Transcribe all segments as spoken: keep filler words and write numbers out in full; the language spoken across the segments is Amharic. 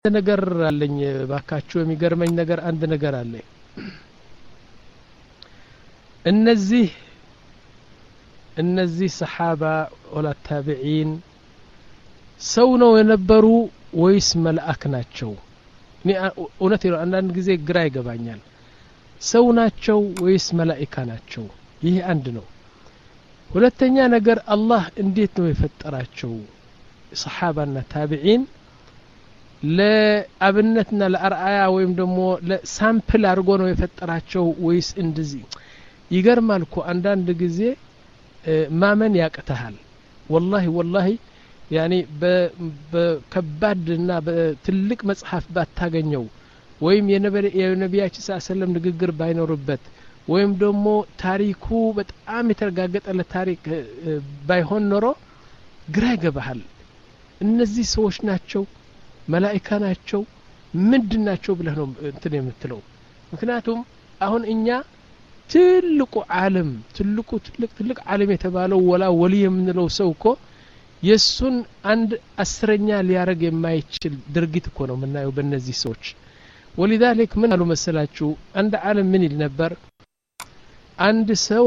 ነገር አለኝ ባካችሁ የሚገርመኝ ነገር አንድ ነገር አለ እነዚህ እነዚህ ሰሃባ ወላ ታቢዒን ሰው ነው የነበሩ ወይስ መልአክ ናቸው እኔ እውነት ነው አንዳንድ ጊዜ ግራ ይገባኛል ሰው ናቸው ወይስ መላእክት ናቸው ይሄ አንድ ነው ሁለተኛ ነገር አላህ እንዴት ነው የፈጠራቸው ሰሃባና ታቢዒን ለአብነትና ለአርአያ ወይም ደግሞ ለሳምፕል አድርጎ ነው የፈጠራቸው ወይስ እንደዚህ ይገርማል እኮ አንዳንድ ጊዜ ማመን ያቅተሃል والله والله يعني በከባድና በትልቅ መጽሐፍ ባታገኘው ወይም የነቢያችን ሰለላሁ ዐለይሂ ወሰለም ንግግር ባይኖርበት ወይም ደግሞ ታሪኩ በጣም የተረጋገጠለት ታሪክ ባይሆን ኖሮ ግራ ይገባሃል እነዚህ ሰዎች ናቸው መላእክት ናቸው ምንድናቸው ብለህ ነው እንትን የምትለው ምክንያቱም አሁን እኛ ትልቁ ዓለም ትልቁ ትልቅ ትልቅ ዓለም የተባለው ወላ ወሊ የምንለው ሰው እኮ የሱን አንድ አስረኛ ሊያረግ የማይችል ድርጊት እኮ ነው የምናየው በእነዚህ ሰዎች ولذلك ምን አሉ መሰላችሁ አንድ ዓለም ምን ይል ነበር አንድ ሰው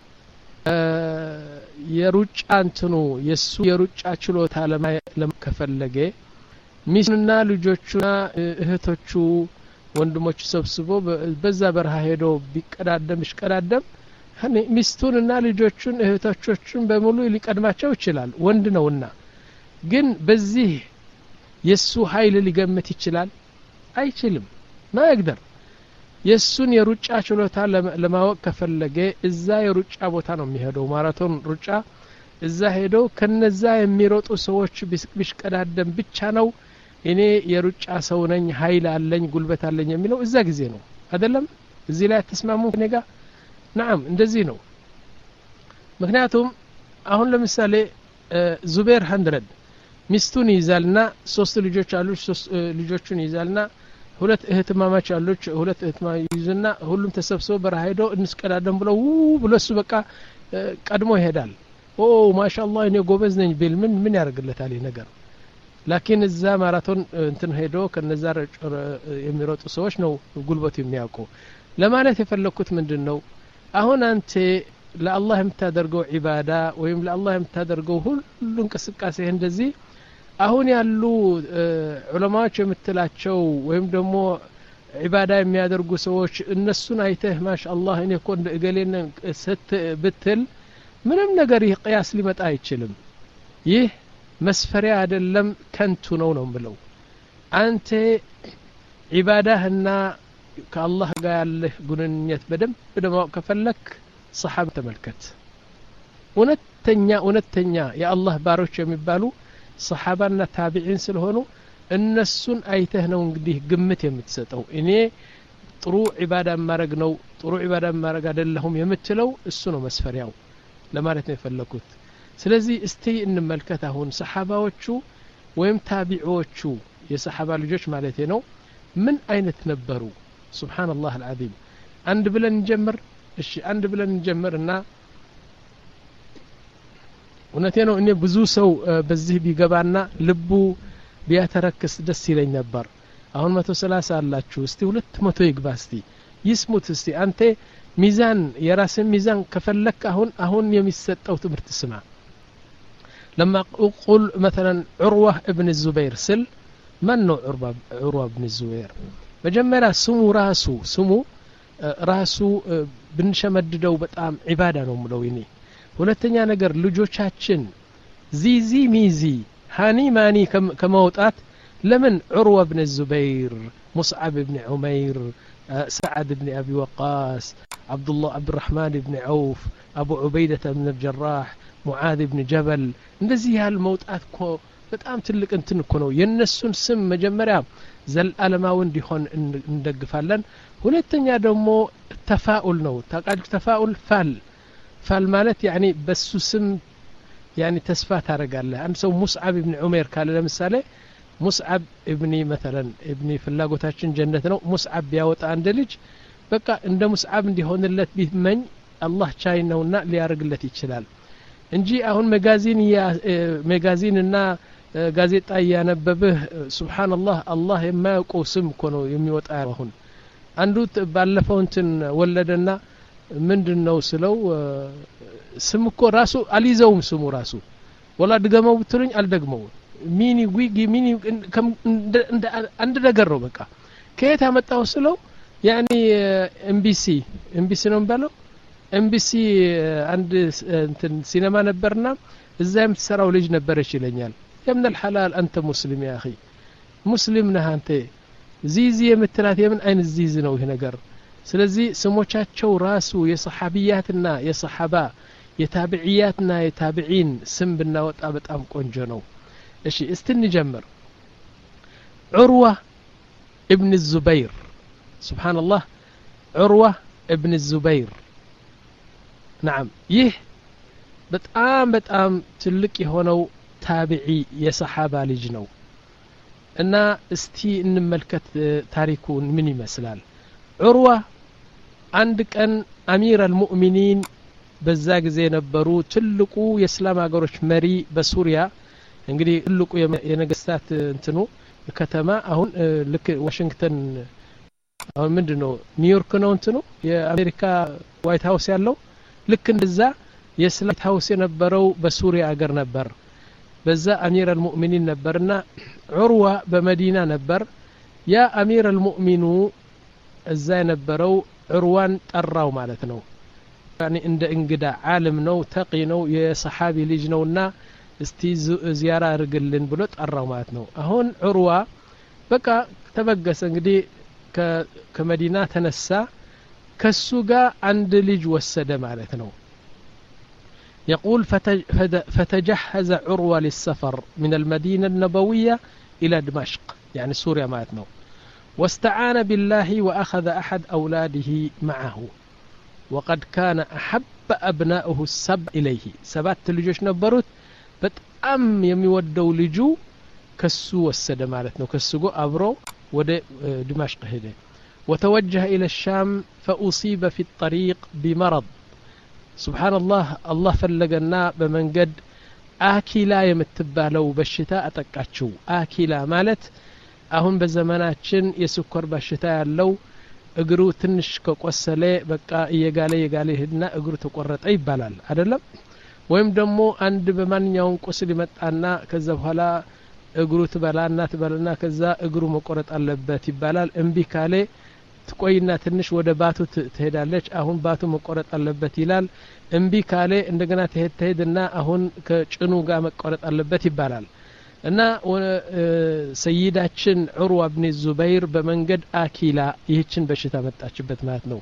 የሩጫ እንትኑ የሱ የሩጫ ችሎታ ለማከፈለገ ሚስቱና ልጆቹና እህቶቹ ወንድሞቹ ሰብስቦ በዛ በረሃ ሄዶ ቢቀዳደም ይሽቀዳደም ሚስቱንና ልጆቹን እህቶቹን በሙሉ ሊቀድማቸው ይችላል ወንድ ነውና ግን በዚህ የሱ ኃይል ሊገመት ይችላል አይችልም ማይግደር የሱን የሩጫ ችሎታ ለማወቅ ከፈለገ እዛ የሩጫ ቦታ ነው የሚሄደው ማራቶን ሩጫ እዛ ሄዶ ከነዛ የሚሮጡ ሰዎች ቢሽቀዳደም ብቻ ነው እኔ የሩጫ ሰው ነኝ ኃይል አለኝ ጉልበት አለኝ የሚለው እዛ ጊዜ ነው አይደለም እዚህ ላይ ተስማሙ ከኔጋ نعم እንደዚህ ነው ምክንያቱም አሁን ለምሳሌ ዙቤር መቶ ሚስቱን ይዛልና ሶስት ልጆች አሉት ሶስት ልጆቹን ይዛልና ሁለት እህትማማች አሉት ሁለት እህትማ ይዝና ሁሉም ተሰብስበው በረሃ ሄዶ እንስቀዳደም ብለው ብለሱ በቃ ቀድሞ ይሄዳል ኦ ማሻአላህ እኔ ጎበዝ ነኝ ቢል ምን ምን ያርግለታል ይሄ ነገር ላኪን እዛ ማራቶን እንትን ሄዶ ከነዛ የሚሮጡ ሰዎች ነው ጉልበት የሚያውቁ ለማለት የፈለኩት ምንድነው አሁን አንተ ለአላህ የምታደርገው ዒባዳ ወይም ለአላህ የምታደርገው ሁሉ እንቅስቃሴ እንደዚህ አሁን ያሉ ዑለማዎች የምትላቸው ወይም ደግሞ ዒባዳ የሚያደርጉ ሰዎች እነሱን አይተህ ማሻአላህ እኔ እኮ እንደ እገሌን ሰት ብትል ምንም ነገር ይህ ቅያስ ሊመጣ አይችልም ይህ መስፈሪያ አይደለም ከንቱ ነው ነው ብለው አንተ ዒባዳህና ከአላህ ጋር ያለህ ግንኙነት በደንብ ለማወቅ ከፈለክ ሰሃባ ተመልከት ወነተኛ ወነተኛ የአላህ ባሮች የሚባሉ ሰሃባና ታቢዒን ስለሆኑ እነሱን አይተህ ነው እንግዲህ ግምት የምትሰጠው እኔ ጥሩ ዒባዳ ማረግ ነው ጥሩ ዒባዳ ማረግ አይደለሁም የምትለው እሱ ነው መስፈሪያው ለማለት ነው የፈለኩት ስለዚህ እስቲ እንመልከት አሁን ሰሃባዎቹ ወይም ታቢዒዎቹ የሰሃባ ልጆች ማለት ነው ምን አይነት ነበሩ ሱብሃንአላህ አልዓዚም አንድ ብለን እንጀምር እሺ አንድ ብለን እንጀምርና እውነቴ ነው እኔ ብዙ ሰው በዚህ ቢገባና ልቡ ቢያተረክስ ደስ ይለኝ ነበር አሁን መቶ ሰላሳ አላችሁ እስቲ ሁለት መቶ ይግባ እስቲ ይስሙት እስቲ አንተ ሚዛን የራስን ሚዛን ከፈለክ አሁን አሁን የሚሰጠው ትምህርት ስማ لما اقول مثلا عروه ابن الزبير سل من نوع عروه عروه ابن الزبير مجمرا سمو راسو سمو راسو بنشمددው በጣም ዒባዳ ነው ምለው ይኔ ሁለተኛ ነገር ልጆቻችን ዚዚ ሚዚ ሃኒ ማኒ ከመውጣት ለምን عروه ابن الزبير مصعب ابن عمير سعد بن ابي وقاص عبد الله عبد الرحمن بن عوف ابو عبيده بن الجراح معاذ بن جبل እንደዚህ ያል መውጣት እኮ በጣም ትልቅ እንትን እኮ ነው የነሱን ስም መጀመሪያ ዘልዓለማው እንዲሆን እንደግፋለን ሁለተኛ ደግሞ ተፋኡል ነው ታቃል ተፋኡል ፋል ፋል ማለት يعني በሱ ስም يعني ተስፋ ታረጋለህ አንድ ሰው ሙስዓብ ኢብኑ ዑመይር ካለ ለምሳሌ ሙስዓብ ኢብኒ مثلا ኢብኒ ፍላጎታችን ጀነት ነው ሙስዓብ ያወጣ አንድ ልጅ በቃ እንደ ሙስዓብ እንዲሆንለት ቢመኝ አላህ ቻይ ነውና ሊያርግለት ይችላል እንጂ አሁን መጋዚን ያ መጋዚንና ጋዜጣ ያነበብህ ሱብሃንአላህ አላህ የማያውቀው ስም እኮ ነው የሚወጣ አሁን አንዱ ባለፈው እንትን ወለደና ምንድነው ስለው ስም እኮ ራሱ አልይዘውም ስሙ ራሱ ወላ ድገመው ብትሉኝ አልደግመው ሚኒ ዊጊ ሚኒ አንድ ነገር ነው በቃ ከየት አመጣው ስለው ያኒ ኤምቢሲ ኤምቢሲ ነው ባለው ኤምቢሲ አንድ እንትን ሲኔማ ነበርና እዛ የምትሰራው ልጅ ነበረች ይለኛል የምን الحلال አንተ ሙስሊም يا اخي ሙስሊም ነህ አንተ ዚዚ የምትላት የምን አይነት ዚዚ ነው ይሄ ነገር ስለዚህ ስሞቻቸው ራሱ የሰሐቢያትና የሰሐባ የታቢዒያትና የታቢዒን ስም ብናወጣ በጣም ቆንጆ ነው እሺ እስቲ እንጀምር ዑርዋ ابن الزبير سبحان الله عروة ابن الزبير نعم ይህ በጣም በጣም ትልቅ የሆነው ታቢዒ የሰሐባ ልጅ ነው እና እስቲ እንመልከት ታሪኩን ምን ይመስላል ዑርዋ አንድ ቀን አሚር አልሙእሚኒን በዛ ጊዜ ነበሩ ትልቁ የእስላም ሀገሮች መሪ በሱሪያ እንግዲህ ትልቁ የነገስታት እንትኑ ከተማ አሁን ልክ ዋሽንግተን አሁን ምንድነው ኒውዮርክ ነው እንትኑ የአሜሪካ ዋይት ሃውስ ያለው ልክ እንደዛ የእስላም ሃውስ የነበረው በሱሪያ ሀገር ነበር በዛ አሚር አልሙእሚኒን ነበርና ዑርዋ በመዲና ነበር ያ አሚር አልሙእሚኑ እዛ የነበረው ዑርዋን ጠራው ማለት ነው يعني እንደ እንግዳ ዓለም ነው ተቂ ነው የሰሐቢ ልጅ ነውና እስቲ ዚያራ አርግልን ብሎ ጠራው ማለት ነው አሁን ዑርዋ በቃ ተበገሰ እንግዲህ ከመዲና ተነሳ ከሱ ጋር አንድ ልጅ ወሰደ ማለት ነው يقول فتجهز عروة للسفر من المدينة النبوية إلى دمشق يعني سوريا ماتنا واستعان بالله وأخذ أحد أولاده معه وقد كان أحب أبنائه السبع إليه سبات لجوش نبروت بتأم يميودوا لجو كسو والسد مالتنا كسو أبرو ود دمشق هده وتوجه إلى الشام فأصيب في الطريق بمرض سبحان الله الله فلقنا بمنقد آكلا يمتبالو بالشتاء أتكاتشو آكلا مالت أهم بزماناتشن يسكر بالشتاء اللو እግሩ ትንሽ ከቆሰለ በቃ እየጋለ እየጋለ ሄድና እግሩ ተቆረጠ ይባላል አይደለም ወይም ደግሞ አንድ በማንኛውም ቁስል ይመጣና ከዛ በኋላ እግሩ ትበላና ትበላና ከዛ እግሩ መቆረጥ አለበት ይባላል እምቢ ካለ ትቆይና ትንሽ ወደ ባቱ ትሄዳለች አሁን ባቱ መቆረጥ አለበት ይላል እምቢ ካለ እንደገና ትሄድ ትሄድና አሁን ከጭኑ ጋር መቆረጥ አለበት ይባላል እና ሰይዳችን ዑርዋ ኢብኑ ዙበይር በመንገድ አኪላ ይህችን በሽታ መጣችበት ማለት ነው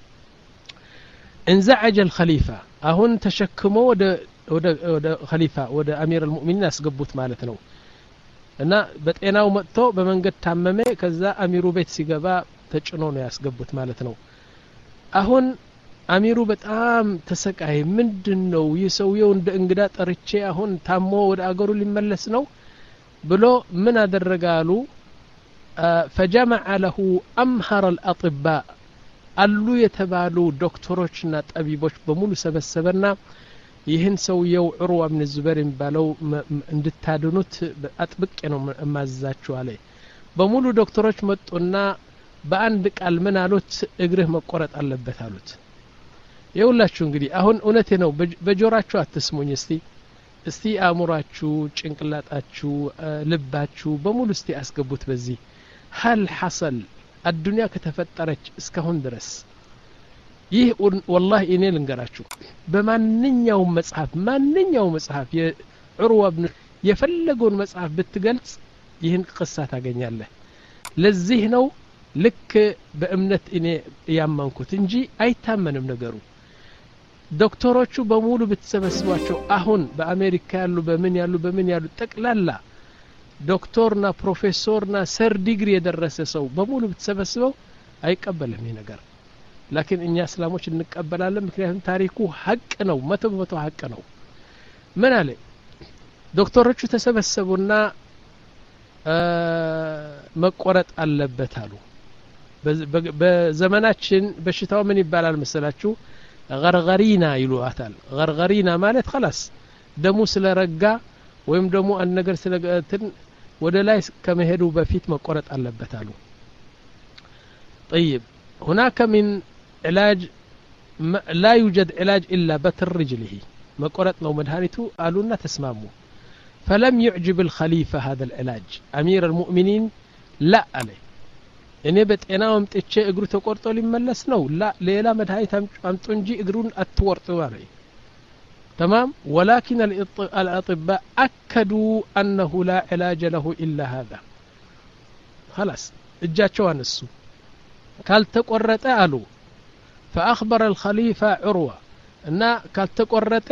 انزعج الخليفة አሁን ተሸክሞ ወደ ወደ ወደ ኸሊፋ ወደ አሚር አልሙእሚኒን አስገቡት ማለት ነው እና በጤናው መጥቶ በመንገድ ታመመ ከዛ አሚሩ ቤት ሲገባ ተጭኖ ነው ያስገቡት ማለት ነው አሁን አሚሩ በጣም ተሰቃይ ምንድነው ይሰውየው እንደ እንግዳ ጠርቼ አሁን ታሞ ወደ አገሩ ሊመለስ ነው ብሎ ምን አደረጋሉ فجمع له أمهر الأطباء አሉ የተባሉ ዶክተሮችና ጠቢቦች በሙሉ ሰበሰበና ይህን ሰውየው ዑርዋ ኢብኑ ዙበይር የሚባለው እንድታድኑት አጥብቄ ነው ማዛችሁ አለ በሙሉ ዶክተሮች መጡና በአንድ ቃል ምን አሉት እግርህ መቆረጥ አለበት አሉት ይውላችሁ እንግዲህ አሁን እውነቴ ነው በጆራችሁ አትስሙኝ እስቲ እስቲ አእምሯችሁ ጭንቅላታችሁ ልባችሁ በሙሉ እስቲ አስገቡት በዚህ هل حصل الدنيا ከተፈጠረች እስካሁን ድረስ ይህ والله እኔ ልንገራችሁ በማንኛው መጽሐፍ ማንኛው መጽሐፍ የዑርዋ ኢብኑ የፈለገውን መጽሐፍ ብትገልጽ ይህን ቅሳ ታገኛለህ ለዚህ ነው ልክ በእምነት እኔ ያመንኩት እንጂ አይታመንም ነገሩ ዶክተሮቹ በሙሉ ብትሰበስቧቸው አሁን በአሜሪካ ያሉ በምን ያሉ በምን ያሉ ጠቅላላ ዶክተርና ፕሮፌሰርና ሰር ዲግሪ የደረሰ ሰው በሙሉ ብትሰበስበው አይቀበልም ይሄ ነገር لكن እኛ እስላሞች እንቀበላለን ምክንያቱም ታሪኩ ሐቅ ነው መቶ በመቶ ሐቅ ነው ምን አለ ዶክተሮቹ ተሰበሰቡና መቆረጥ አለበት አሉ በዘመናችን በሽታው ምን ይባላል መሰላችሁ غرغرينا ይሉአታል غرغرينا ማለት خلاص ደሙ ስለረጋ ወይም ደግሞ አንድ ነገር ስለገትን ወደ ላይ ከመሄዱ በፊት መቆረጥ አለበት አሉ طيب هناك من علاج لا يوجد علاج إلا بتر رجله مقرط لو مدهانته قالونا تسماموا فلم يعجب الخليفة هذا العلاج أمير المؤمنين لا عليه እኔ በጤናው አምጥቼ እግሩ ተቆርጦ ሊመለስ ነው لا ሌላ መድሃኒት አምጡ እንጂ እግሩን አትወርጡ አለኝ تمام ولكن الأطباء أكدوا أنه لا علاج له إلا هذا خلاص እጃቸው አነሱ ካልተቆረጠ አሉ فأخبر الخليفة عروة እና ካልተቆረጠ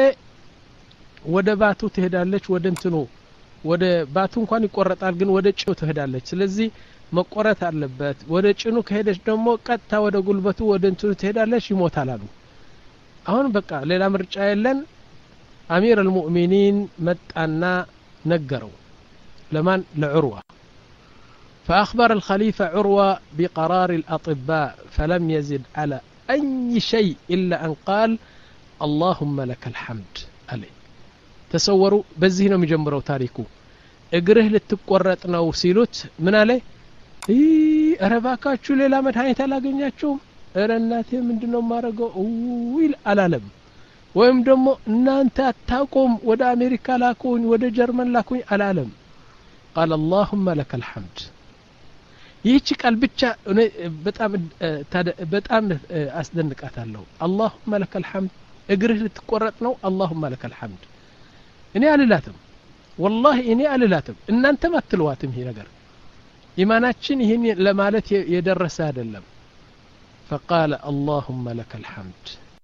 ወደ ባቱ ትሄዳለች ወደ እንትኑ ወደ ባቱ እንኳን ይቆረጣል ግን ወደ ጭኑ ትሄዳለች ስለዚህ መቆረጥ አለበት ወደ ጭኑ ከሄደች ደግሞ ቀጥታ ወደ ጉልበቱ ወደ እንትኑ ትሄዳለች ይሞታል አሉ አሁን በቃ ሌላ ምርጫ የለን أمير المؤمنين متأنا نقروا لمن لعروة فأخبر الخليفة عروة بقرار الأطباء فلم يزد على أي شيء إلا أن قال اللهم لك الحمد عليه تصوروا بزينا مجمروا تاريكو اقره لتقورتنا وسيلوت من عليه ايه ارباكاتشو ليلا مدهانيت አላገኛችሁም እረናቴ ምንድነው ማረገው ዊል አላለም ወይም ደግሞ እናንተ አታቆም ወደ አሜሪካ ላኩኝ ወደ ጀርመን ላኩኝ አላለም قال اللهم لك الحمد ይህች ቃል ብቻ በጣም በጣም አስደንቃታለሁ اللهم لك الحمد እግርህ ልትቆረጥ ነው اللهم لك الحمد እኔ አልላትም والله እኔ አልላትም እናንተም አትልዋትም ይሄ ነገር ኢማናችን ይሄን ለማለት የደረሰ አይደለም فقال اللهم لك الحمد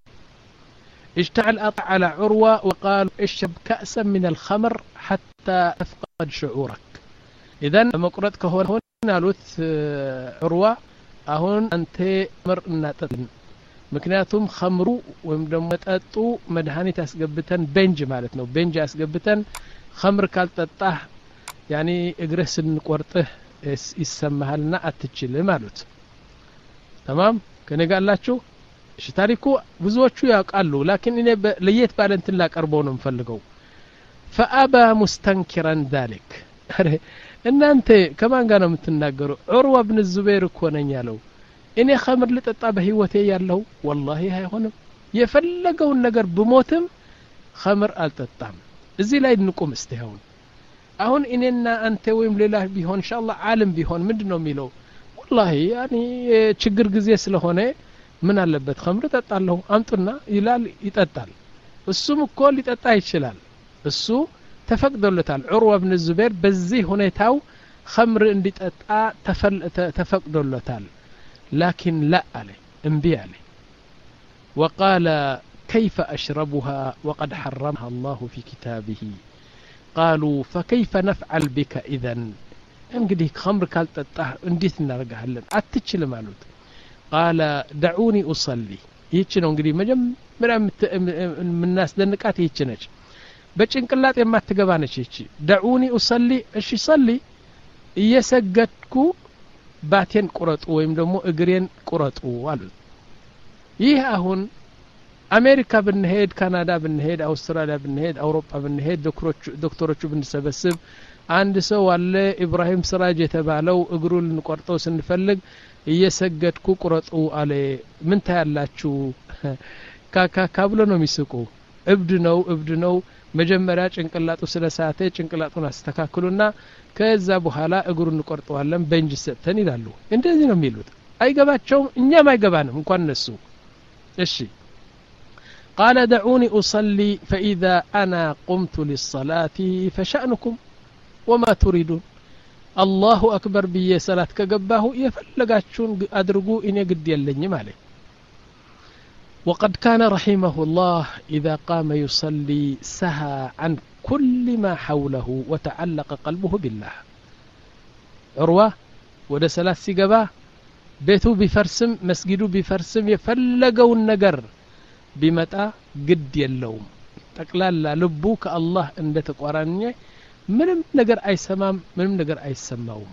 اشتعل على عروة وقال اشرب كأسا من الخمر حتى تفقد شعورك إذن مقرأتك هون هون قالت عروة أهون أنت مر ناتن مكناتهم خمرو ومدمتاتو مدهاني تسقبتن بنج مالتنا بنج أسقبتن خمر كالتطاه يعني اقرس نقورته يسمها لنا أتتشل مالت تمام كان قال لا شو እሺ ታሪኩ ብዙዎቹ ያውቃሉ لكن እኔ ለየት ባለ እንትን ላቀርበው ነው የምፈልገው فأبى مستنكرا ذلك እናንተ ከማን ጋር ነው የምትናገሩ ዑርዋ ኢብኑ ዙበይር እኮ ነኝ ያለው እኔ ኸምር ልጠጣ በህይወቴ ያለው والله አይሆንም የፈለገውን ነገር ብሞትም ኸምር አልጠጣም እዚህ ላይ እንቆም እስቲ አሁን አሁን እኔና አንተ ወይም ሌላ ቢሆን ኢንሻአላህ ዓለም ቢሆን ምንድነው የሚለው والله يعني ችግር ጊዜ ስለሆነ ምን አለበት ኸምር ተጣጣለው አምጡና ይላል ይጠጣል እሱም እኮ ሊጠጣ ይችላል እሱ ተፈቅዶለታል ዑርዋ ኢብኑ ዙበይር በዚህ ሁኔታው ኸምር እንዲጠጣ ተፈቅዶለታል لكن لا عليه انبي عليه وقال كيف أشربها وقد حرمها الله في كتابه قالوا فكيف نفعل بك إذن እንግዲህ ኸምር ካልጠጣ እንዴት እናርጋለን አትችልም አሉት قال دعوني أصلي ይህች ነው እንግዲህ መጀመሪያ ምናስደንቃት ይህች ነች በጭንቅላት የማትገባ ነች ይህች دعوني أصلي እሺ صلي እየሰገድኩ ባቴን ቁረጡ ወይም ደግሞ እግሬን ቁረጡ አሉት ይህ አሁን አሜሪካ ብንሄድ ካናዳ ብንሄድ አውስትራሊያ ብንሄድ አውሮፓ ብንሄድ ዶክተሮቹ ዶክተሮቹ ብንሰበስብ አንድ ሰው አለ ኢብራሂም ስራጅ የተባለው እግሩን እንቆርጠው ስንፈልግ እየሰገድኩ ቁረጡ አለ ምን ታያላችሁ ካካ ብሎ ነው የሚስቁ እብድ ነው እብድ ነው መጀመሪያ ጭንቅላቱ ስለሳተ ጭንቅላቱን አስተካክሉና ከዛ በኋላ እግሩን እንቆርጠዋለን በእንጅ ሰተን ይላሉ እንደዚህ ነው የሚሉት አይገባቸውም እኛም አይገባንም እንኳን እነሱ እሺ قال دعوني أصلي فإذا أنا قمت للصلاة فشأنكم وما تريدون الله أكبر بي صلاة كجباه يفلقاتشون أدرقوا إني قد يلني مالي وقد كان رحمه الله إذا قام يصلي سهى عن كل ما حوله وتعلق قلبه بالله عروة وده صلاة سيقباه بيته بفرسم مسجده بفرسم يفلقوا النقر بمتى قد يلوم تقلال لبوك الله عند تقرانيه ምንም ነገር አይሰማም ምንም ነገር አይሰማውም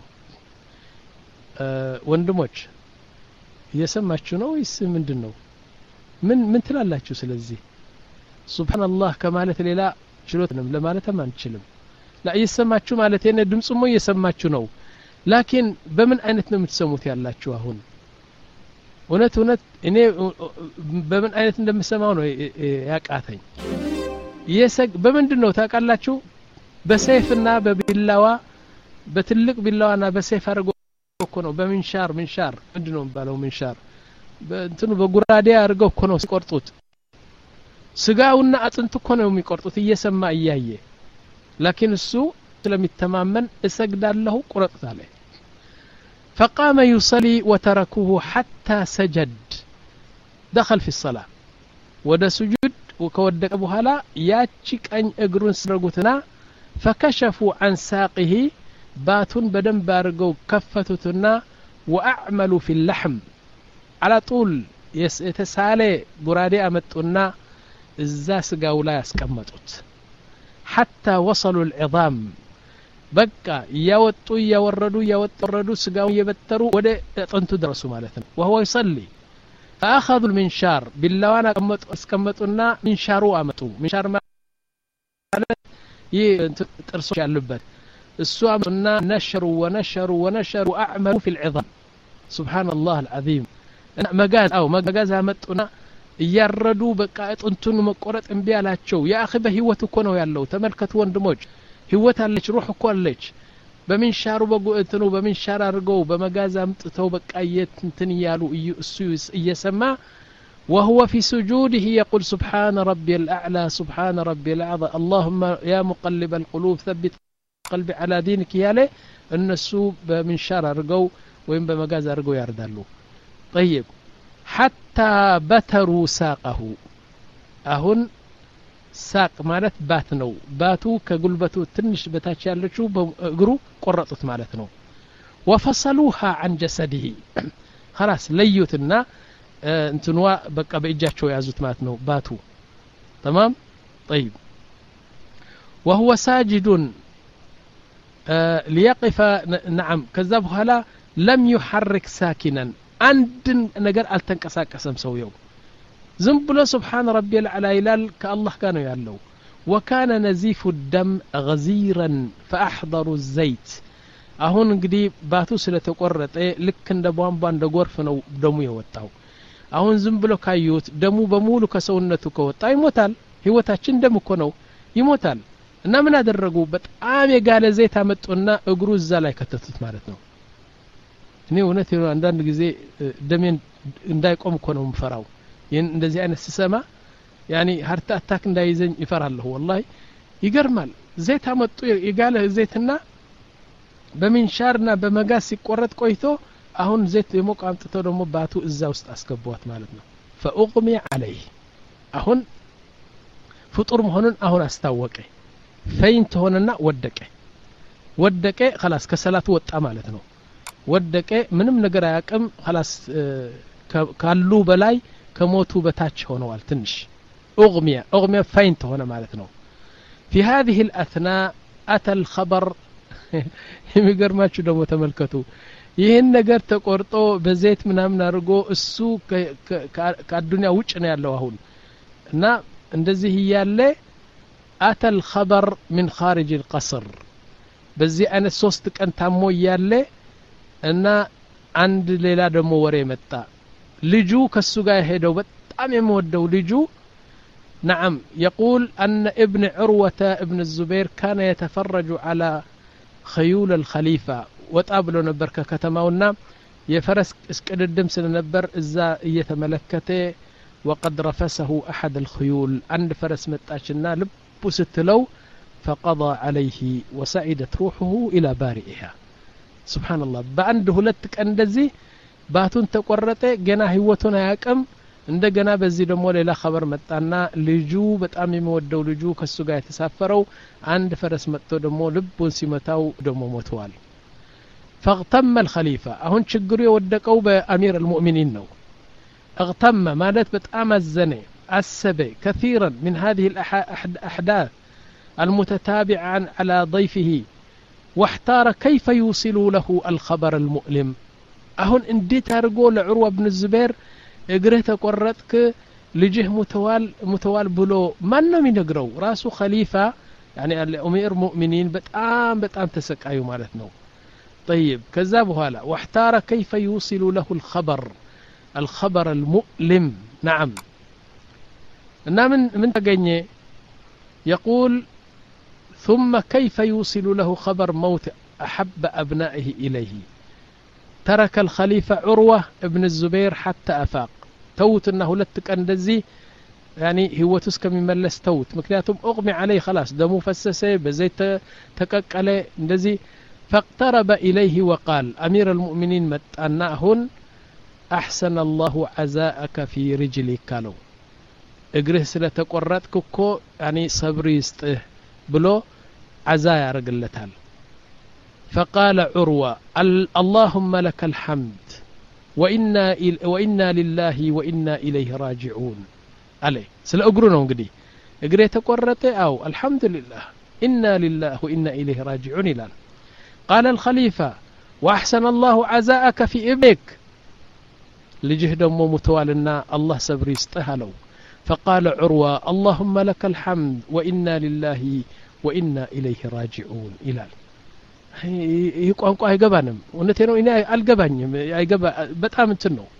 ወንድሞች እየሰማችሁ ነው ወይስ ምንድነው ምን ምን ትላላችሁ ስለዚህ ሱብሃንአላህ ከማለት ሌላ ችሎትንም ለማለትም አንችልም لا እየሰማችሁ ማለት የኔ ድምጽሞ እየሰማችሁ ነው ላኪን በምን አይነት ነው የምትሰሙት ያላችሁ አሁን እውነት እውነት እኔ በምን አይነት እንደምሰማው ነው ያቃተኝ የሰግ በመንድነው ታውቃላችሁ በሰይፍና በቢላዋ በትልቅ ቢላዋና በሰይፍ አርጎ እኮ ነው በሚንሻር ሚንሻር ምንድነው ባለው ሚንሻር በእንትኑ በጉራዴ አርገው እኮ ነው ሲቆርጡት ስጋውና አጥንት እኮ ነው የሚቆርጡት እየሰማ እያየ ላኪን እሱ ስለሚተማመን እሰግዳለሁ ቁረጥታ ላይ فقام يصلي وتركوه حتى سجد دخل في الصلاة ودا سجود وكودك بهلا ياتشي قኝ እግሩን ስረጉትና فكشفوا عن ساقه باتون بدن بارغو كفتتنا واعملوا في اللحم على طول يتسالي غرادي امطونا እዛ ስጋው ላይ ያስቀመጡት حتى وصلوا العظام በቃ ያወጡ ያወረዱ ያወረዱ ስጋው የበተሩ ወደ አጥንቱ ደረሱ ማለት ነው وهو يصلي فاخذوا المنشار باللوانا ቀመጡ አስቀመጡና منشارو አመጡ منشار ማለት ጥርሶ ያሉበት እሱ አመጡና نشروا ونشروا ونشروا اعملوا في العظام سبحان الله العظيم መጋዝ አው መጋዝ አመጡና እያረዱ በቃ አጥንቱን መቆረጥ እንቢ ያላቸው ያ اخي በህይወት እኮ ነው ያለው ተመልከቱ ወንድሞች ህይወት አለች ሩህ እኮ አለች በሚንሻሩ በጉእትኑ በሚንሻር አርገው በመጋዝ አምጥተው በቃ የትንትን ያሉ እሱ እየሰማ وهو في سجوده يقول سبحان ربي الأعلى سبحان ربي الأعظم اللهم يا مقلب القلوب ثبت قلبي على دينك ياله النسو بمنشار أرجو وين بمجاز أرجو يردلو طيب حتى بتروا ساقه أهون ساق مالت باتنو باتو كقلبتو تنش بتاش يالشو بقرو قرطت مالتنو وفصلوها عن جسده خلاص ليوتنا انتنوا بقى بإجاچو يازوت ماتنو باتو تمام طيب وهو ساجد آه ليقف نعم كذب هلا لم يحرك ساكنا عند نجر التنقساقسم سويو زم بلا سبحان ربي العلى يلال كالله كانوا يالو وكان نزيف الدم غزيرا فأحضروا الزيت አሁን እንግዲህ ባቱ ስለተቆረጠ ልክ እንደ ቧንቧ እንደ ጎርፍ ነው ደሙ የወጣው አሁን ዝም ብሎ ካዩት ደሙ በሙሉ ከሰውነቱ ከወጣ ይሞታል ህይወታችን ደም እኮ ነው ይሞታል እና ምን አደረጉ በጣም የጋለ ዘይት አመጡና እግሩ እዛ ላይ ከተቱት ማለት ነው እኔ እውነት ነው አንዳንድ ጊዜ ደሜን እንዳይቆም እኮ ነው ምፈራው ይሄን እንደዚህ አይነት ሲሰማ ያኒ ሃርት አታክ እንዳይዘኝ ይፈራለሁ والله ይገርማል ዘይት አመጡ የጋለ ዘይትና በሚንሻርና በመጋስ ሲቆረጥ ቆይቶ አሁን ዘይት የሞቀ አምጥተው ደግሞ ባቱ እዛ ውስጥ አስገቧት ማለት ነው فاغمي عليه አሁን ፍጡር መሆኑን አሁን አስታወቀ ፈይንት ሆነና ወደቀ ወደቀ خلاص ከሰላቱ ወጣ ማለት ነው ወደቀ ምንም ነገር አያቀም خلاص ካሉ በላይ ከሞቱ በታች ሆነዋል ትንሽ اغمي اغمي فينت هنا معناته في هذه الاثناء اتى الخبر የሚገርማችሁ ደግሞ ተመልከቱ ይሄን ነገር ተቆርጦ በዘይት ምናምን አርጎ እሱ ከአዱንያ ውጭ ነው ያለው አሁን እና እንደዚህ ያለ اتى الخبر من خارج القصر በዚህ አይነት ሶስት ቀን ታሞ ያለ እና አንድ ሌላ ደግሞ ወሬ መጣ ልጁ ከሱ ጋር ሄደው በጣም የሚወደው ልጁ نعم يقول أن ابن عروة ابن الزبير كان يتفرج على خيول الخليفة وتقابلوا نبرك كتماونا يفرس اسكددم سننبر إذا يتملكته وقد رفسه أحد الخيول عند فرس متاشنا لبو ستلو فقضى عليه وسعدت روحه إلى بارئها سبحان الله بعنده لتك أندزي باتون تقرته جنا هيوتنا ياكم እንደገና በዚህ ደግሞ ሌላ خبر መጣና ልጁ በጣም የሚወደው ልጁ ከሱ ጋር የተሳፈረው አንድ ፈረስ መጥቶ ደግሞ ልቡን ሲመታው ደግሞ ሞተዋል فاغتم الخليفة አሁን ችግሩ የወደቀው በአሚር المؤمنين ነው اغتم ማለት በጣም አዘነ አሰበ كثيرا من هذه الأحداث المتتابعة على ضيفه واحتار كيف يوصل له الخبر المؤلم አሁን እንዴት አድርጎ ለዑርዋ ኢብኑ ዙበይር እግሬ ተቆረጥክ ልጅህ ሙተዋል ሙተዋል ብሎ ማን ነው የሚነግረው ራሱ ኸሊፋ يعني الأمير مؤمنين بتام بتام تسقايو مالتنا طيب كذاب هلا واحتار كيف يوصل له الخبر الخبر المؤلم نعم إن من من تجني يقول ثم كيف يوصل له خبر موت أحب أبنائه إليه ترك الخليفة عروة ابن الزبير حتى أفاق توت أنه لتك أندزي يعني هو تسكى من ملس توت مكنياتهم أغمي عليه خلاص دمو فسسه بزيت تكك عليه اندزي فاقترب إليه وقال أمير المؤمنين متأناهن أحسن الله عزاءك في رجلك قالوا اقره سلتقرتك كو يعني صبري يسطه بلو عزاء رجلتال فقال عروة اللهم لك الحمد وإنا, وإنا لله وإنا إليه راجعون عليه سلا أقرونه انقدي اقريه تقرته أو الحمد لله إنا لله وإنا إليه راجعون إلى قال الخليفة وأحسن الله عزاءك في ابنك لجهد أمو متوالنا الله سبري استهلو فقال عروة اللهم لك الحمد وإنا لله وإنا إليه راجعون إلى يقوانقو አይገባንም እውነቴ ነው እኔ አልገባኝም አይገባ በጣም እንትን ነው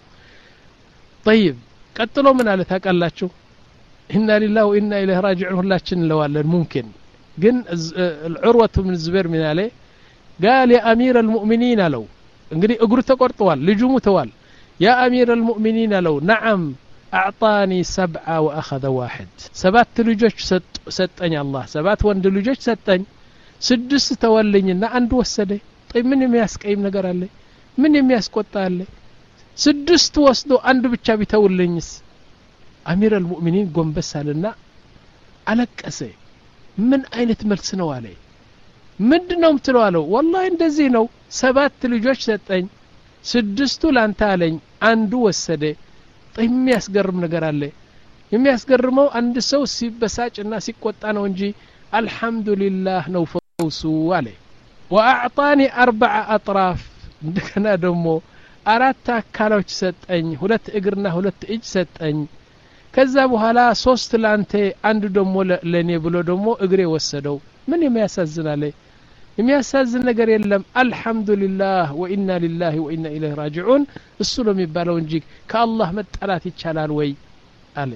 طيب ቀጥሎ ምን አለ ታውቃላችሁ إنا لله وإنا إليه راجعون ሁላችን እንለዋለን ممكن ግን العروة من الزبير من عليه قال يا أمير المؤمنين لو እንግዲህ እግሩ ተቆርጧል ልጁ ሙተዋል يا أمير المؤمنين لو نعم أعطاني سبعة وأخذ واحد سبات ልጆች ሰጠኝ الله سبات ወንድ ልጆች ሰጠኝ ስድስት ተወልኝና አንድ ወሰደ طيب ምን የሚያስቀይም ነገር አለ ምን የሚያስቆጣ አለ ስድስት ወስዶ አንድ ብቻ ቢተውልኝስ አሚር አልሙእሚኒን ጎንበሳልና አለቀሰ ምን አይነት መልስ ነው አለ ምንድነው ምትለው አለው والله እንደዚህ ነው ሰባት ልጆች ሰጠኝ ስድስቱ ላንተ አለኝ አንዱ ወሰደ طيب የሚያስገርም ነገር አለ የሚያስገርመው አንድ ሰው ሲበሳጭና ሲቆጣ ነው እንጂ አልহামዱሊላህ ነው فوسو عليه واعطاني اربع اطراف እንደገና ደግሞ አራት አካሎች ሰጠኝ ሁለት እግርና ሁለት እጅ ሰጠኝ ከዛ በኋላ ሶስት ላንተ አንዱ ደግሞ ለኔ ብሎ ደግሞ እግሬ ወሰደው ምን የሚያሳዝናለ የሚያሳዝን ነገር የለም አልহামዱሊላህ ወኢና ሊላሂ ወኢና ኢለይሂ ራጂዑን እሱ ነው የሚባለው እንጂ ከአላህ መጣላት ይቻላል ወይ አለ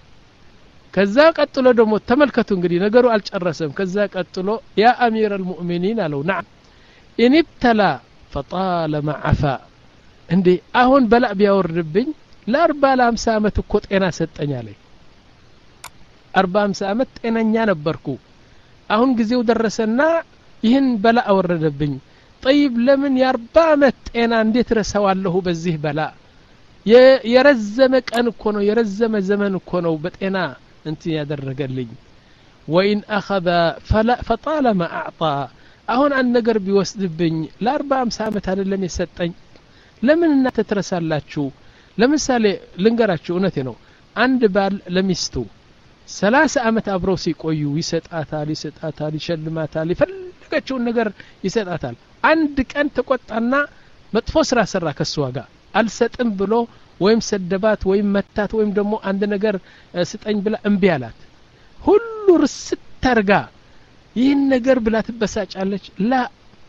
ከዛ ቀጥሎ ደግሞ ተመልከቱ እንግዲህ ነገሩ አልጨረሰም ከዛ ቀጥሎ ያ አሚር አልሙእሚኒን አለው نعم ان ابتلى فطالما عفا እንዴ አሁን በላእ ቢያወርድብኝ ለአርባ ለአምሳ አመት እኮ ጤና ሰጠኝ አለኝ አርባ አምሳ አመት ጤነኛ ነበርኩ አሁን ጊዜው ደረሰና ይህን በላእ አወረደብኝ طيب ለምን የአርባ አመት ጤና እንዴት ረሳዋለሁ በዚህ በላእ የረዘመ ቀን እኮ ነው የረዘመ ዘመን እኮ ነው በጤና انت ያደረገልኝ وإن أخذ فلا فطالما أعطى አሁን አንድ ነገር ቢወስድብኝ ለአርባ አምሳ አመት አይደለም የሰጠኝ ለምን እናንተ ትረሳላችሁ ለምሳሌ ልንገራችሁ እውነቴ ነው አንድ ባል ለሚስቱ ሰላሳ አመት አብረው ሲቆዩ ይሰጣታል ይሰጣታል ይሸልማታል ይፈልጋቸው ነገር ይሰጣታል አንድ ቀን ተቆጣና መጥፎ ስራ ሰራ ከሷ ጋር አልሰጥም ብሎ ወይም ሰደባት ወይም መታት ወይም ደግሞ አንድ ነገር ስጠኝ ብላ እምቢ አላት ሁሉ ርስት ታርጋ ይህን ነገር ብላ ትበሳጫለች ላ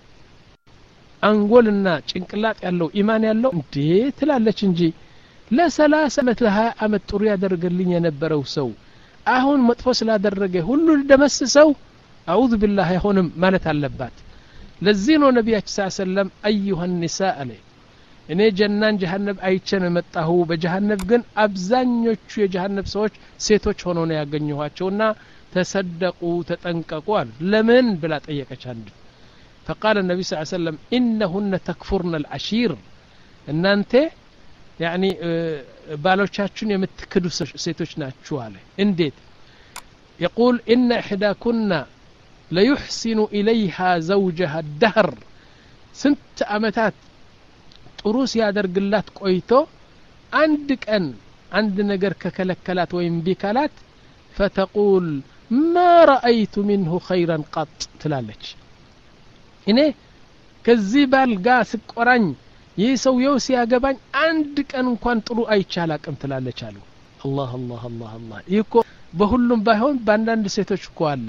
አንጎልና ጭንቅላት ያለው ኢማን ያለው እንዴ ትላለች እንጂ ለሰላሳ አመት ለሃያ አመት ጥሩ ያደርግልኝ የነበረው ሰው አሁን መጥፎ ስላደረገ ሁሉ ደመስሰው አዑዙ ቢላህ አይሆንም ማለት አለባት ለዚህ ነው ነብያችን ሰለላሁ ዐለይሂ ወሰለም አዩሃ النساء አለ እኔ ጀናን ጀሃነም አይቸን መጣሁ በጀሃነም ግን አብዛኞቹ የጀሃነም ሰዎች ሴቶች ሆነው ነው ያገኘኋቸውና ተሰደቁ ተጠንቀቁ አሉ ለምን ብላ ጠየቀች አንድ فقال النبي صلى الله عليه وسلم إنهن تكفرن العشير ان انت يعني ባሎቻችሁን የምትክዱ ሴቶች ናችሁ አለ እንዴት يقول إن إحداكن لا يحسن إليها زوجها الدهر سنت أمتات ጥሩ ሲያደርግላት ቆይቶ አንድ ቀን አንድ ነገር ከከለከላት ወይም ቢካላት فتقول ما رأيت منه خيرا قط ትላለች እኔ ከዚህ ባል ጋር ስቆራኝ ይህ ሰውየው ሲያገባኝ አንድ ቀን እንኳን ጥሩ አይቻላቅም ትላለች አሉ አላህ አላህ አላህ አላህ ይኮ በሁሉም ባይሆን ባንዳንድ ሴቶች እኮ አለ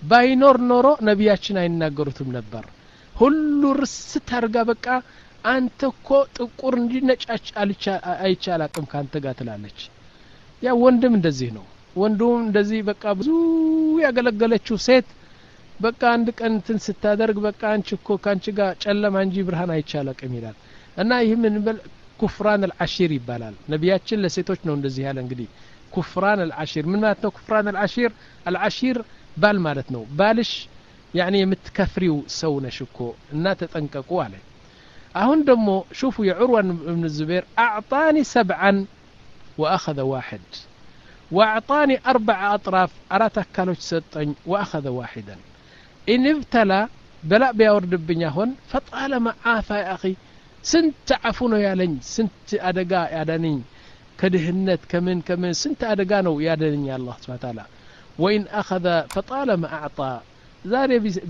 ባይኖር ኖሮ ነቢያችን አይናገሩትም ነበር ሁሉ ርስ ታርጋ በቃ አንተ እኮ ጥቁር እንጂ ነጫጭ አይቻላቅም ካንተ ጋር ትላለች ያ ወንድም እንደዚህ ነው ወንዱም እንደዚህ በቃ ብዙ ያገለገለችው ሴት በቃ አንድ ቀን እንትን ስታደርግ በቃ አንቺ እኮ ካንቺ ጋር ጨለማ እንጂ ብርሃን አይቻላቅም ይላል እና ይህ ምን በል ኩፍራን العشير ይባላል ነቢያችን ለሴቶች ነው እንደዚህ ያለ እንግዲህ ኩፍራን العشير ምን ማለት ነው ኩፍራን العشير العشير ባል ማለት ነው ባልሽ يعني የምትከፍሪው ሰው ነሽ እኮ እና ተጠንቀቁ አለ አሁን ደግሞ شوفوا يا عروة بن الزبير اعطاني سبعا واخذ واحد واعطاني اربع اطراف ارات اكالوች ሰጠኝ واخذ واحدا ان ابتلى بلاء بيوردብኝ አሁን فطالما عافى يا اخي ስንት አፉ ነው ያለኝ ስንት አደጋ ያዳነኝ ከድህነት ከምን ከምን ስንት አደጋ ነው ያዳነኝ አላህ Subhanahu Wa Ta'ala وإن أخذ فطالما أعطى ዛሬ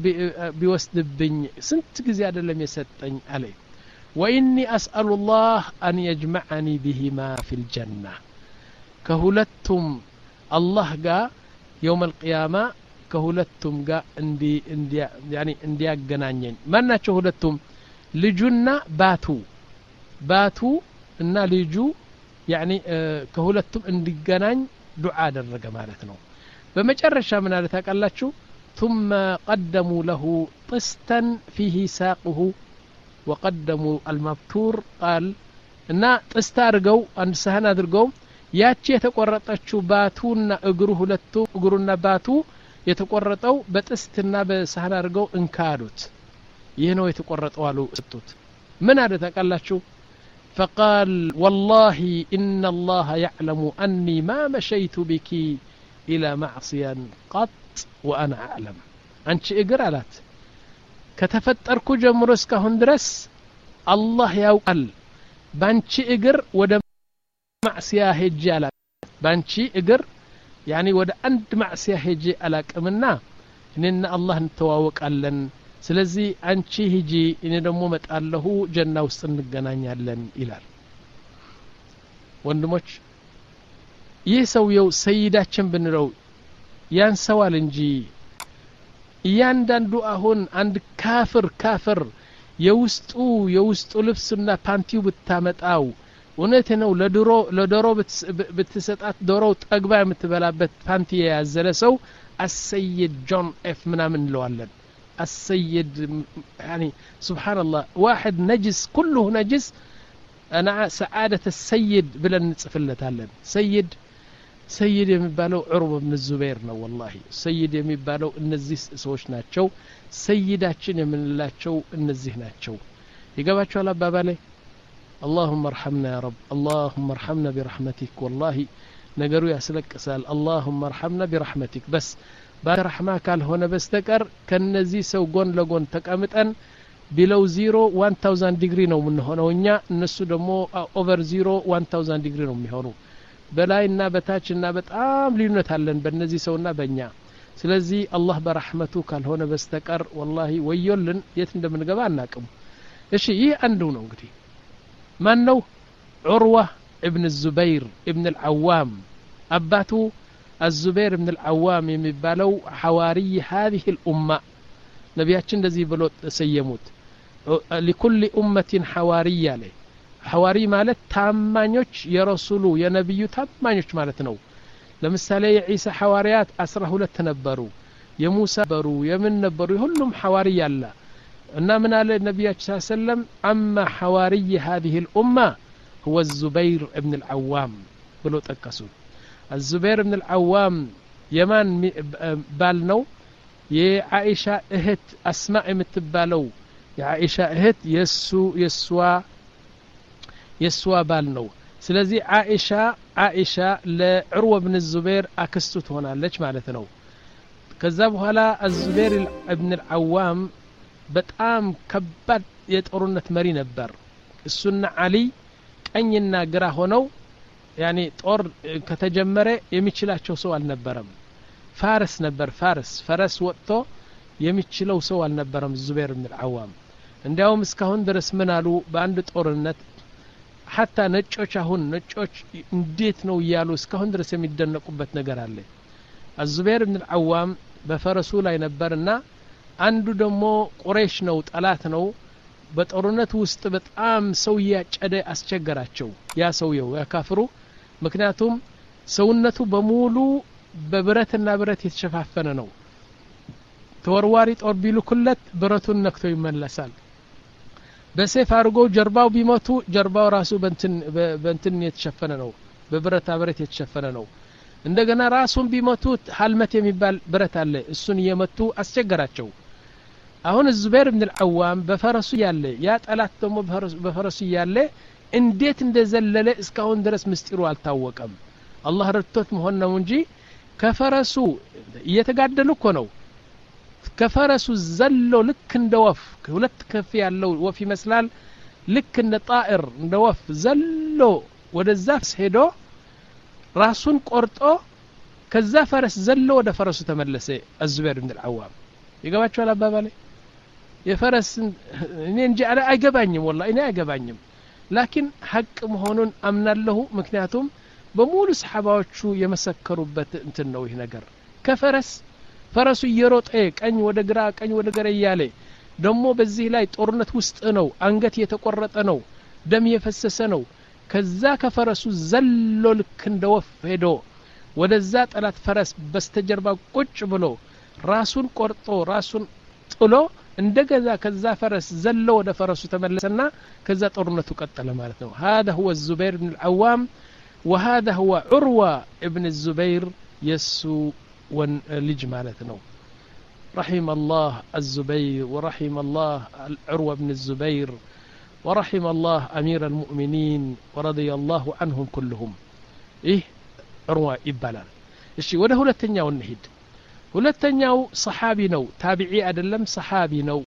ቢወስድብኝ ስንት ጊዜ አይደለም የሰጠኝ አለ وإني أسأل الله أن يجمعني بهما في الجنة كهولتهم الله جا يوم القيامة كهولتهم جا اندي اندي يعني اندي أجنانين ما ناتشوا هولتهم لجنا باتو باتو إن لجو يعني اه كهولتهم اندي جنان دعاء الرجال مالتنا بمجرشة من هذا تقلتشو ثم قدموا له طستا فيه ساقه وقدموا المبتور قال إن تستارجو أن سهنا درجو ያቺ የተቆረጠችው ባቱና እግሩ ሁለቱ እግሩና ባቱ የተቆረጠው በጥስትና በሳህና አድርገው እንካዱት ይሄ ነው የተቆረጠው አሉ ሰጡት ምን አለ ተቀላችሁ فقال والله إن الله يعلم أني ما مشيت بك إلى معصية قط وأنا أعلم አንቺ እግር አላት ከተፈጠርኩ ጀምሮ እስካሁን ድረስ አላህ ያውቃል ባንቺ እግር ወደ معصية هجي على بانشي اقر يعني ودا عند معصية هجي على كمنا إن الله نتواوق علن سلزي انشي هجي إن دمو متقاله جنة وسن الجنان يعلن إلال وندموش يسويو سيداتشن بنرو يان سوال انجي يان دان دعاهن عند كافر كافر يوستو يوستو لبسنا بانتيو بتامت او እውነት ነው ለድሮ ለዶሮ በተሰጣት ዶሮ ጠግባ የምትበላበት ፓንቲ ያዘለ ሰው السيد جون اف ምናምን እንለዋለን السيد يعني سبحان الله واحد نجس كله نجس انا سعاده السيد ብለን እንጽፍለታለን سيد سيد የሚባለው عروة بن الزبير ነው والله سيد የሚባለው እነዚህ ሰዎች ናቸው سيداችን የምንላቸው እነዚህ ናቸው ይገባችኋል አባባሌ اللهم ارحمنا يا رب اللهم ارحمنا برحمتك والله نجروا يسلك سال اللهم ارحمنا برحمتك بس برحمك هنا بستكر كنزي سو جون لجون تكامتن below zero one thousand degree ነው ምን ሆነው እኛ እነሱ ደግሞ over zero one thousand degree ነው የሚሆኑ በላይና በታችና በጣም ልዩነት አለን በእነዚህ ሰውና በእኛ ስለዚህ አላህ በረህመቱ ካልሆነ በስተቀር والله ወዮልን የት እንደምንገባ አናቅም እሺ ይህ አንዱ ነው እንግዲህ من نو عروة ابن الزبير ابن العوام أباتو الزبير ابن العوام يمبالو حواري هذه الأمة نبياتشن دزي بلوت سيموت لكل أمة حواري له حواري مالت تامانيوش يا رسولو يا نبيو تامانيوش مالتنو لمثالي عيسى حواريات أسره لتنبرو يا موسى برو يا من نبرو كلهم حواري الله إن من على النبي صلى الله عليه وسلم أما حواري هذه الأمة هو الزبير بن العوام بلو تكسو الزبير بن العوام يمان بالنو يا عائشة اهت أسماء متبالو يا عائشة اهت يسو يسوى يسوى بالنو سلازي عائشة عائشة لعروة بن الزبير أكستوت هنا ليش معناتنو كذبوا هلا الزبير بن العوام በጣም ከባድ የጦርነት መሪ ነበር እሱና አሊ ቀኝና ግራ ሆነው ያኒ ጦር ከተጀመረ የሚችላቸው ሰው አልነበረም ፋርስ ነበር ፋርስ ፈረስ ወጥቶ የሚችለው ሰው አልነበረም ዙበይር ኢብኑ አልዓዋም እንዲያውም እስካሁን ድረስ ምን አሉ በአንድ ጦርነት حتى ነጮች አሁን ነጮች እንዴት ነው ያሉ እስካሁን ድረስ የሚደነቁበት ነገር አለ الزبير ኢብኑ አልዓዋም በፈረሱ ላይ ነበርና አንዱ ደግሞ ቁረይሽ ነው ጠላት ነው በጦርነት ውስጥ በጣም ሰው ያጨደ አስቸገራቸው ያ ሰውየው ያካፍሩ ምክንያቱም ሰውነቱ በሙሉ በብረትና ብረት የተሸፋፈነ ነው ተወርዋሪ ጦር ቢልኩለት ብረቱን ነክቶ ይመለሳል በሰይፍ አርጎ ጀርባው ቢመቱ ጀርባው ራሱ በእንትን በእንትን የተሸፈነ ነው በብረታ ብረት የተሸፈነ ነው እንደገና ራሱን ቢመቱት ሐልመት የሚባል ብረት አለ እሱን የመቱ አስቸገራቸው አሁን ዙበይር ኢብኑ አልዓዋም በፈረሱ ያለ ያ ጠላት ደግሞ በፈረሱ ያለ እንዴት እንደዘለለ እስካሁን ድረስ ምስጢሩ አልታወቀም አላህ ረድቶት መሆን ነው እንጂ ከፈረሱ እየተጋደሉ እኮ ነው ከፈረሱ ዘሎ ልክ እንደ ወፍ ሁለት ከፍ ያለው ወፍ ይመስላል ልክ እንደ ጣኢር እንደ ወፍ ዘሎ ወደዛ ሄዶ ራሱን ቆርጦ ከዛ ፈረስ ዘሎ ወደ ፈረሱ ተመለሰ አዙበይር ኢብኑ አልዓዋም ይገባቸዋል አባባሌ የፈረስ እኔ እንጂ አለ አይገባኝም والله እኔ አይገባኝም ላኪን ሐቅ መሆኑን አምናለሁ ምክንያቱም በሙሉ ሰሃባዎቹ የመሰከሩበት እንትን ነው ይሄ ነገር ከፈረስ ፈረሱ እየሮጠ ቀኝ ወደ ግራ ቀኝ ወደ ግራ እያለ ደሞ በዚህ ላይ ጦርነት ውስጥ ነው አንገት የተቆረጠ ነው ደም የፈሰሰ ነው ከዛ ከፈረሱ ዘሎ ልክ እንደ ወፍ ሄዶ ወደዛ ጠላት ፈረስ በስተጀርባ ቁጭ ብሎ ራሱን ቆርጦ ራሱን ጥሎ እንደገዛ ከዛ ፈረስ ዘሎ ወደ ፈረሱ ተመለሰና ከዛ ጦርነቱ ቀጠለ ማለት ነው هذا هو الزبير بن العوام وهذا هو عروة ابن الزبير يسو ولج مالتنا رحم الله الزبير ورحم الله عروة بن الزبير ورحم الله أمير المؤمنين ورضي الله عنهم كلهم إيه عروة إبلال الشيء وده هو التنيا والنهيد ሁለተኛው ሰሃቢ ነው ታቢዒ አይደለም ሰሃቢ ነው